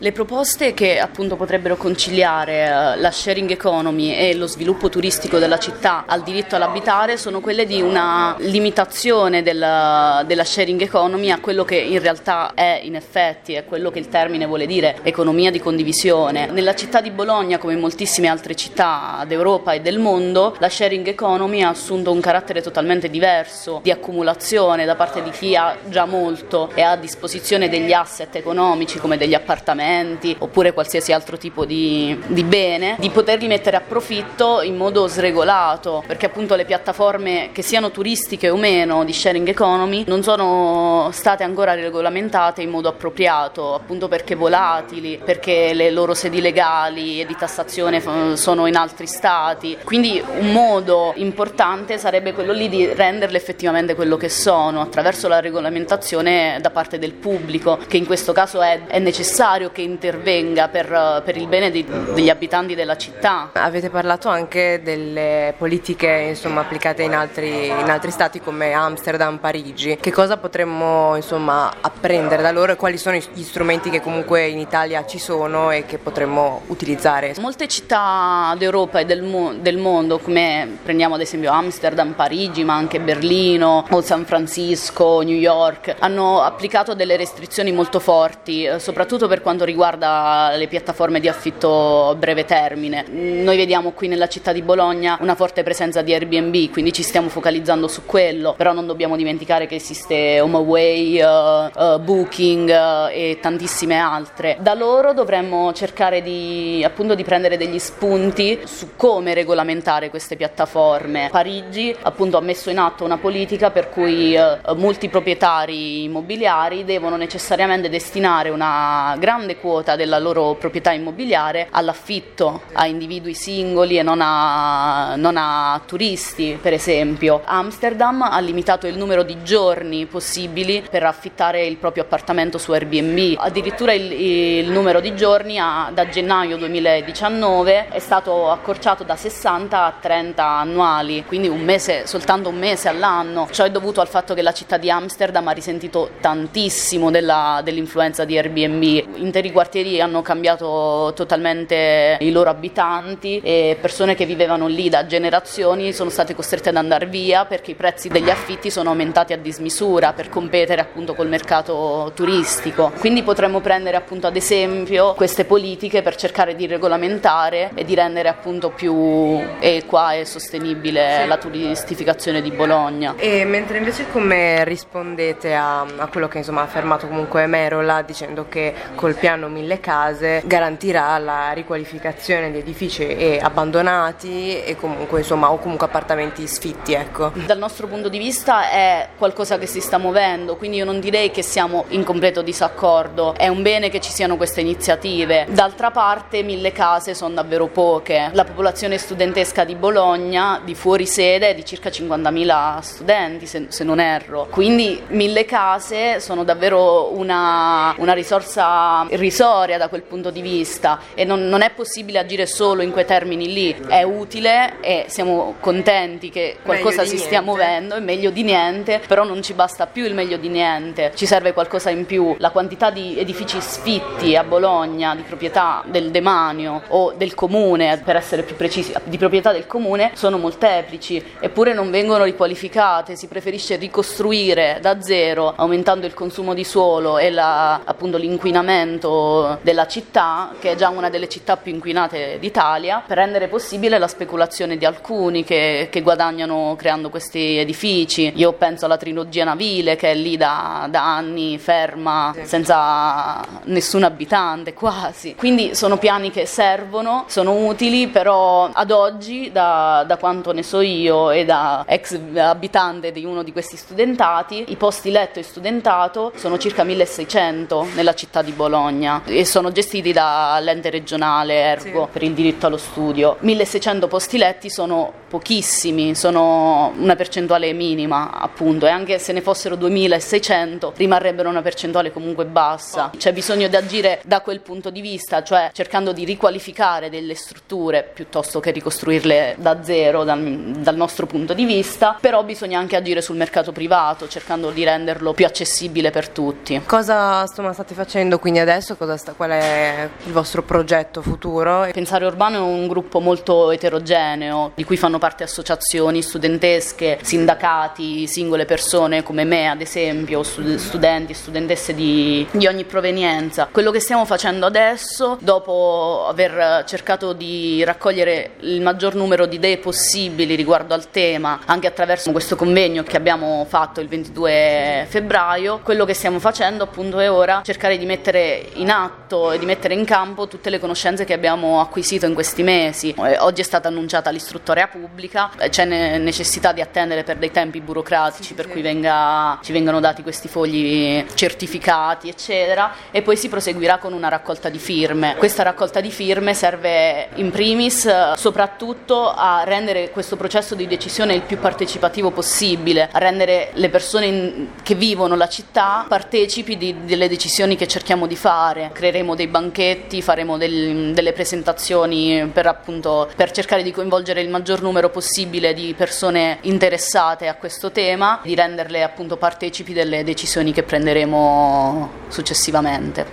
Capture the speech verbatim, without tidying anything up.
Le proposte che appunto potrebbero conciliare la sharing economy e lo sviluppo turistico della città al diritto all'abitare sono quelle di una limitazione della, della sharing economy a quello che in realtà è in effetti, è quello che il termine vuole dire, economia di condivisione. Nella città di Bologna, come in moltissime altre città d'Europa e del mondo, la sharing economy ha assunto un carattere totalmente diverso, di accumulazione da parte di chi ha già molto e ha a disposizione degli asset economici come degli appartamenti oppure qualsiasi altro tipo di, di bene, di poterli mettere a profitto in modo sregolato, perché appunto le piattaforme, che siano turistiche o meno, di sharing economy non sono state ancora regolamentate in modo appropriato, appunto perché volatili, perché le loro sedi legali e di tassazione sono in altri stati. Quindi un modo importante sarebbe quello lì di renderle effettivamente quello che sono, attraverso la regolamentazione da parte del pubblico, che in questo caso è, è necessario che intervenga per, per il bene di, degli abitanti della città. Avete parlato anche delle politiche insomma applicate in altri, in altri stati come Amsterdam, Parigi. Che cosa potremmo insomma apprendere da loro e quali sono gli strumenti che comunque in Italia ci sono e che potremmo utilizzare? Molte città d'Europa e del, mo- del mondo, come prendiamo ad esempio Amsterdam, Parigi, ma anche Berlino o San Francisco, New York, hanno applicato delle restrizioni molto forti, soprattutto per quanto riguarda le piattaforme di affitto a breve termine. Noi vediamo qui nella città di Bologna una forte presenza di Airbnb, quindi ci stiamo focalizzando su quello, però non dobbiamo dimenticare che esiste HomeAway, uh, uh, Booking uh, e tantissime altre. Da loro dovremmo cercare di appunto di prendere degli spunti su come regolamentare queste piattaforme. Parigi appunto ha messo in atto una politica per cui uh, molti proprietari immobiliari devono necessariamente destinare una grande quota della loro proprietà immobiliare all'affitto a individui singoli e non a, non a turisti, per esempio. Amsterdam ha limitato il numero di giorni possibili per affittare il proprio appartamento su Airbnb, addirittura il, il numero di giorni ha, da gennaio duemiladiciannove è stato accorciato da sessanta a trenta annuali, quindi un mese, soltanto un mese all'anno. Ciò è dovuto al fatto che la città di Amsterdam ha risentito tantissimo della, dell'influenza di Airbnb. Interi quartieri hanno cambiato totalmente i loro abitanti e persone che vivevano lì da generazioni sono state costrette ad andare via perché i prezzi degli affitti sono aumentati a dismisura per competere appunto col mercato turistico. Quindi potremmo prendere appunto ad esempio queste politiche per cercare di regolamentare e di rendere appunto più equa e sostenibile sì. la turistificazione di Bologna. E mentre invece come rispondete a, a quello che insomma ha affermato comunque Merola, dicendo che col piano Mille Case garantirà la riqualificazione di edifici e abbandonati e comunque insomma o comunque appartamenti sfitti, ecco. Dal nostro punto di vista è qualcosa che si sta muovendo, quindi io non direi che siamo in completo disaccordo, è un bene che ci siano queste iniziative. D'altra parte Mille Case sono davvero poche, la popolazione studentesca di Bologna di fuori sede è di circa cinquantamila studenti se, se non erro, quindi Mille Case sono davvero una, una risorsa irrisoria da quel punto di vista e non, non è possibile agire solo in quei termini lì, è utile e siamo contenti che qualcosa si stia muovendo, è meglio di niente, però non ci basta più il meglio di niente, ci serve qualcosa in più. La quantità di edifici sfitti a Bologna di proprietà del demanio o del comune, per essere più precisi, di proprietà del comune sono molteplici, eppure non vengono riqualificate, si preferisce ricostruire da zero aumentando il consumo di suolo e la, appunto l'inquinamento della città, che è già una delle città più inquinate d'Italia, per rendere possibile la speculazione di alcuni che, che guadagnano creando questi edifici. Io penso alla trilogia navile che è lì da, da anni ferma senza nessun abitante quasi, quindi sono piani che servono, sono utili, però ad oggi da, da quanto ne so io e da ex abitante di uno di questi studentati, i posti letto e studentato sono circa milleseicento nella città di Bologna e sono gestiti dall'ente regionale Ergo sì. per il diritto allo studio. milleseicento posti letti sono pochissimi, sono una percentuale minima appunto, e anche se ne fossero duemilaseicento rimarrebbero una percentuale comunque bassa. C'è bisogno di agire da quel punto di vista, cioè cercando di riqualificare delle strutture piuttosto che ricostruirle da zero dal, dal nostro punto di vista, però bisogna anche agire sul mercato privato cercando di renderlo più accessibile per tutti. Cosa insomma, state facendo quindi adesso? Cosa sta, qual è il vostro progetto futuro? Pensare Urbano è un gruppo molto eterogeneo di cui fanno parte associazioni studentesche, sindacati, singole persone come me ad esempio, stud- studenti, studentesse di, di ogni provenienza. Quello che stiamo facendo adesso, dopo aver cercato di raccogliere il maggior numero di idee possibili riguardo al tema, anche attraverso questo convegno che abbiamo fatto il ventidue febbraio, quello che stiamo facendo appunto è ora cercare di mettere in atto e di mettere in campo tutte le conoscenze che abbiamo acquisito in questi mesi. Oggi è stata annunciata l'istruttoria pubblica, c'è necessità di attendere per dei tempi burocratici sì, per sì. cui venga, ci vengano dati questi fogli certificati eccetera, e poi si proseguirà con una raccolta di firme. Questa raccolta di firme serve in primis soprattutto a rendere questo processo di decisione il più partecipativo possibile, a rendere le persone in, che vivono la città partecipi di, delle decisioni che cerchiamo di fare. Creeremo dei banchetti, faremo del, delle presentazioni per appunto per cercare di coinvolgere il maggior numero possibile di persone interessate a questo tema, di renderle appunto partecipi delle decisioni che prenderemo successivamente.